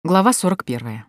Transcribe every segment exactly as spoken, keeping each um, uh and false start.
Глава сорок первая.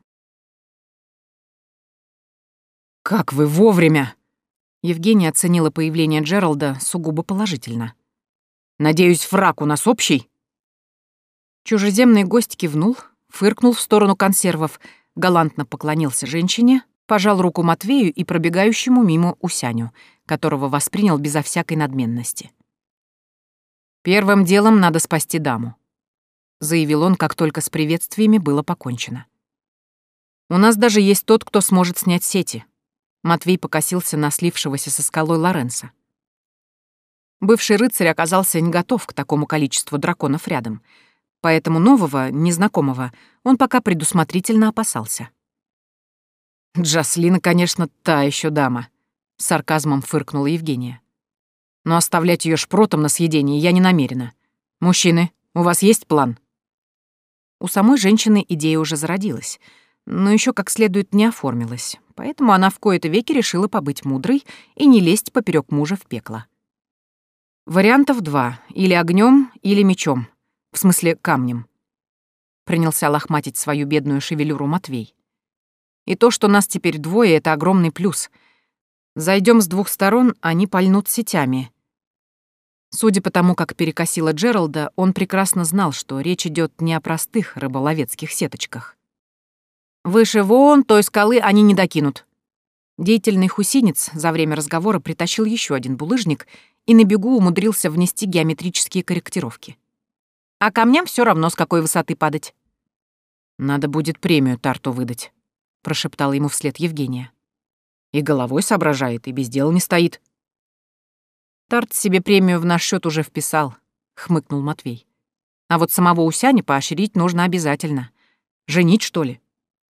«Как вы вовремя!» Евгения оценила появление Джералда сугубо положительно. «Надеюсь, враг у нас общий?» Чужеземный гость кивнул, фыркнул в сторону консервов, галантно поклонился женщине, пожал руку Матвею и пробегающему мимо Усяню, которого воспринял безо всякой надменности. «Первым делом надо спасти даму», — заявил он, как только с приветствиями было покончено. «У нас даже есть тот, кто сможет снять сети». Матвей покосился на слившегося со скалой Лоренса. Бывший рыцарь оказался не готов к такому количеству драконов рядом, поэтому нового, незнакомого, он пока предусмотрительно опасался. «Джаслина, конечно, та еще дама», — с сарказмом фыркнула Евгения. «Но оставлять ее шпротом на съедение я не намерена. Мужчины, у вас есть план?» У самой женщины идея уже зародилась, но еще как следует не оформилась, поэтому она в кои-то веки решила побыть мудрой и не лезть поперек мужа в пекло. Вариантов два — или огнем, или мечом, в смысле камнем. Принялся лохматить свою бедную шевелюру Матвей. И то, что нас теперь двое, — это огромный плюс. Зайдем с двух сторон, они пальнут сетями. Судя по тому, как перекосило Джералда, он прекрасно знал, что речь идет не о простых рыболовецких сеточках. «Выше вон той скалы они не докинут». Деятельный хусинец за время разговора притащил еще один булыжник и на бегу умудрился внести геометрические корректировки. «А камням все равно, с какой высоты падать». «Надо будет премию Тарту выдать», — прошептала ему вслед Евгения. «И головой соображает, и без дела не стоит». «Тарт себе премию в наш счет уже вписал», — хмыкнул Матвей. «А вот самого Усяня поощрить нужно обязательно. Женить, что ли?»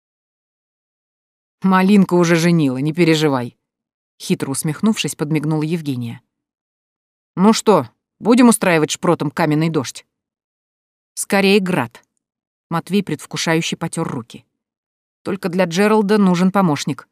«Малинка уже женила, не переживай», — хитро усмехнувшись, подмигнула Евгения. «Ну что, будем устраивать шпротом каменный дождь?» «Скорее град», — Матвей предвкушающе потер руки. «Только для Джералда нужен помощник».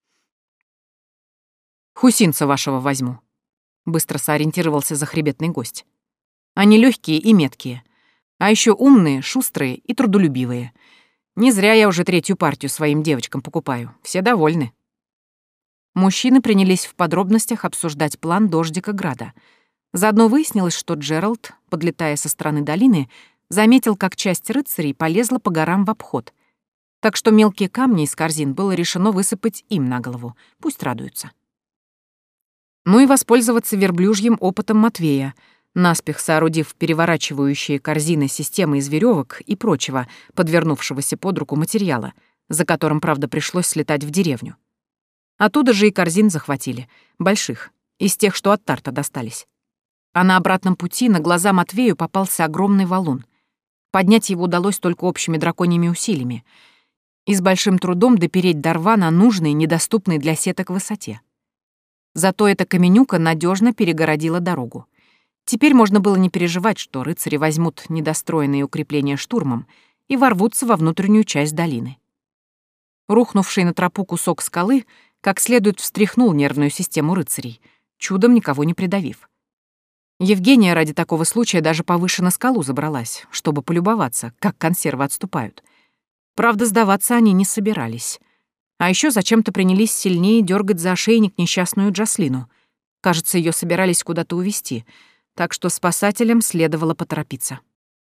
«Хусинца вашего возьму», — быстро сориентировался захребетный гость. «Они легкие и меткие, а еще умные, шустрые и трудолюбивые. Не зря я уже третью партию своим девочкам покупаю. Все довольны». Мужчины принялись в подробностях обсуждать план дождика Града. Заодно выяснилось, что Джеральд, подлетая со стороны долины, заметил, как часть рыцарей полезла по горам в обход. Так что мелкие камни из корзин было решено высыпать им на голову. Пусть радуются. Ну и воспользоваться верблюжьим опытом Матвея, наспех соорудив переворачивающие корзины системы из веревок и прочего, подвернувшегося под руку материала, за которым, правда, пришлось слетать в деревню. Оттуда же и корзин захватили, больших, из тех, что от Тарта достались. А на обратном пути на глаза Матвею попался огромный валун. Поднять его удалось только общими драконьими усилиями и с большим трудом допереть до рва на нужной, недоступной для сеток высоте. Зато эта каменюка надежно перегородила дорогу. Теперь можно было не переживать, что рыцари возьмут недостроенные укрепления штурмом и ворвутся во внутреннюю часть долины. Рухнувший на тропу кусок скалы как следует встряхнул нервную систему рыцарей, чудом никого не придавив. Евгения ради такого случая даже повыше на скалу забралась, чтобы полюбоваться, как консервы отступают. Правда, сдаваться они не собирались. А еще зачем-то принялись сильнее дергать за ошейник несчастную Джаслину. Кажется, ее собирались куда-то увезти, так что спасателям следовало поторопиться.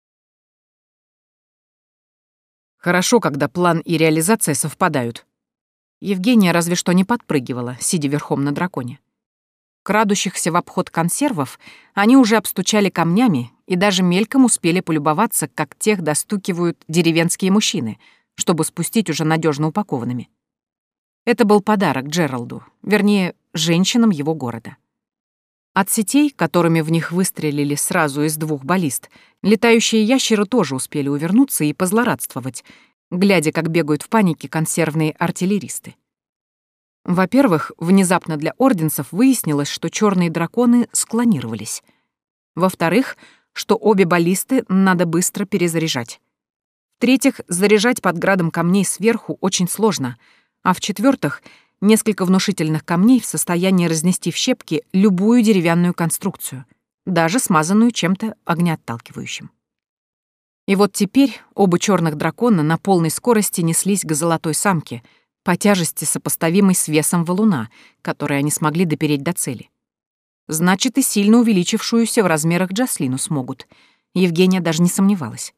Хорошо, когда план и реализация совпадают. Евгения разве что не подпрыгивала, сидя верхом на драконе. Крадущихся в обход консервов они уже обстучали камнями и даже мельком успели полюбоваться, как тех достукивают деревенские мужчины, чтобы спустить уже надежно упакованными. Это был подарок Джералду, вернее, женщинам его города. От сетей, которыми в них выстрелили сразу из двух баллист, летающие ящеры тоже успели увернуться и позлорадствовать, глядя, как бегают в панике консервные артиллеристы. Во-первых, внезапно для орденцев выяснилось, что черные драконы склонировались. Во-вторых, что обе баллисты надо быстро перезаряжать. В-третьих, заряжать под градом камней сверху очень сложно, а в-четвертых, несколько внушительных камней в состоянии разнести в щепки любую деревянную конструкцию, даже смазанную чем-то огнеотталкивающим. И вот теперь оба черных дракона на полной скорости неслись к золотой самке, по тяжести сопоставимой с весом валуна, который они смогли допереть до цели. Значит, и сильно увеличившуюся в размерах Джаслину смогут. Евгения даже не сомневалась.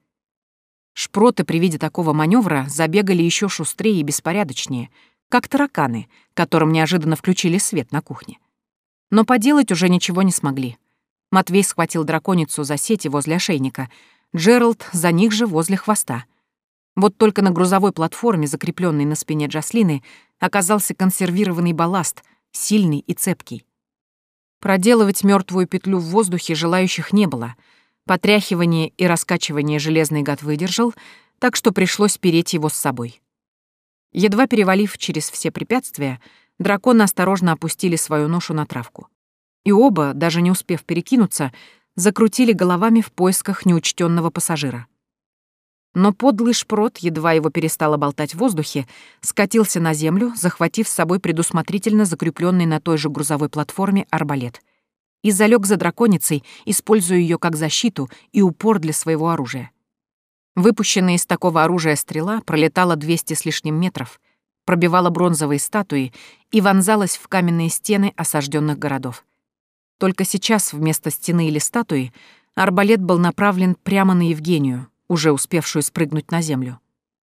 Шпроты при виде такого маневра забегали еще шустрее и беспорядочнее, как тараканы, которым неожиданно включили свет на кухне. Но поделать уже ничего не смогли. Матвей схватил драконицу за сети возле ошейника, Джеральд за них же возле хвоста. Вот только на грузовой платформе, закрепленной на спине Джаслины, оказался консервированный балласт, сильный и цепкий. Проделывать мертвую петлю в воздухе желающих не было. Потряхивание и раскачивание железный гад выдержал, так что пришлось переть его с собой. Едва перевалив через все препятствия, драконы осторожно опустили свою ношу на травку. И оба, даже не успев перекинуться, закрутили головами в поисках неучтенного пассажира. Но подлый Шпрот, едва его перестало болтать в воздухе, скатился на землю, захватив с собой предусмотрительно закрепленный на той же грузовой платформе арбалет, и залег за драконицей, используя ее как защиту и упор для своего оружия. Выпущенная из такого оружия стрела пролетала двести с лишним метров, пробивала бронзовые статуи и вонзалась в каменные стены осажденных городов. Только сейчас вместо стены или статуи арбалет был направлен прямо на Евгению, уже успевшую спрыгнуть на землю.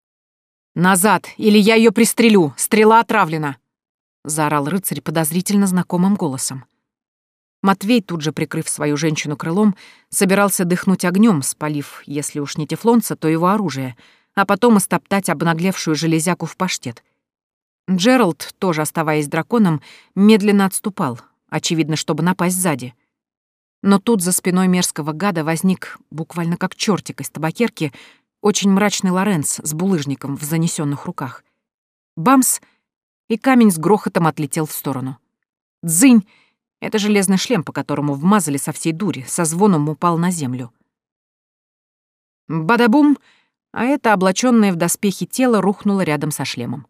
«Назад, или я ее пристрелю! Стрела отравлена!» — заорал рыцарь подозрительно знакомым голосом. Матвей, тут же прикрыв свою женщину крылом, собирался дыхнуть огнем, спалив, если уж не тефлонца, то его оружие, а потом истоптать обнаглевшую железяку в паштет. Джеральд, тоже оставаясь драконом, медленно отступал, очевидно, чтобы напасть сзади. Но тут за спиной мерзкого гада возник, буквально как чертик из табакерки, очень мрачный Лоренц с булыжником в занесенных руках. Бамс! И камень с грохотом отлетел в сторону. Дзынь! Это железный шлем, по которому вмазали со всей дури, со звоном упал на землю. Бадабум! А это облачённое в доспехи тело рухнуло рядом со шлемом.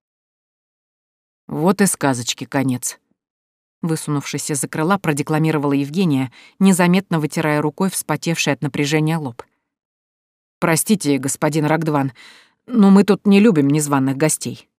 «Вот и сказочки конец», — высунувшись из-за крыла, продекламировала Евгения, незаметно вытирая рукой вспотевший от напряжения лоб. «Простите, господин Рогдван, но мы тут не любим незваных гостей».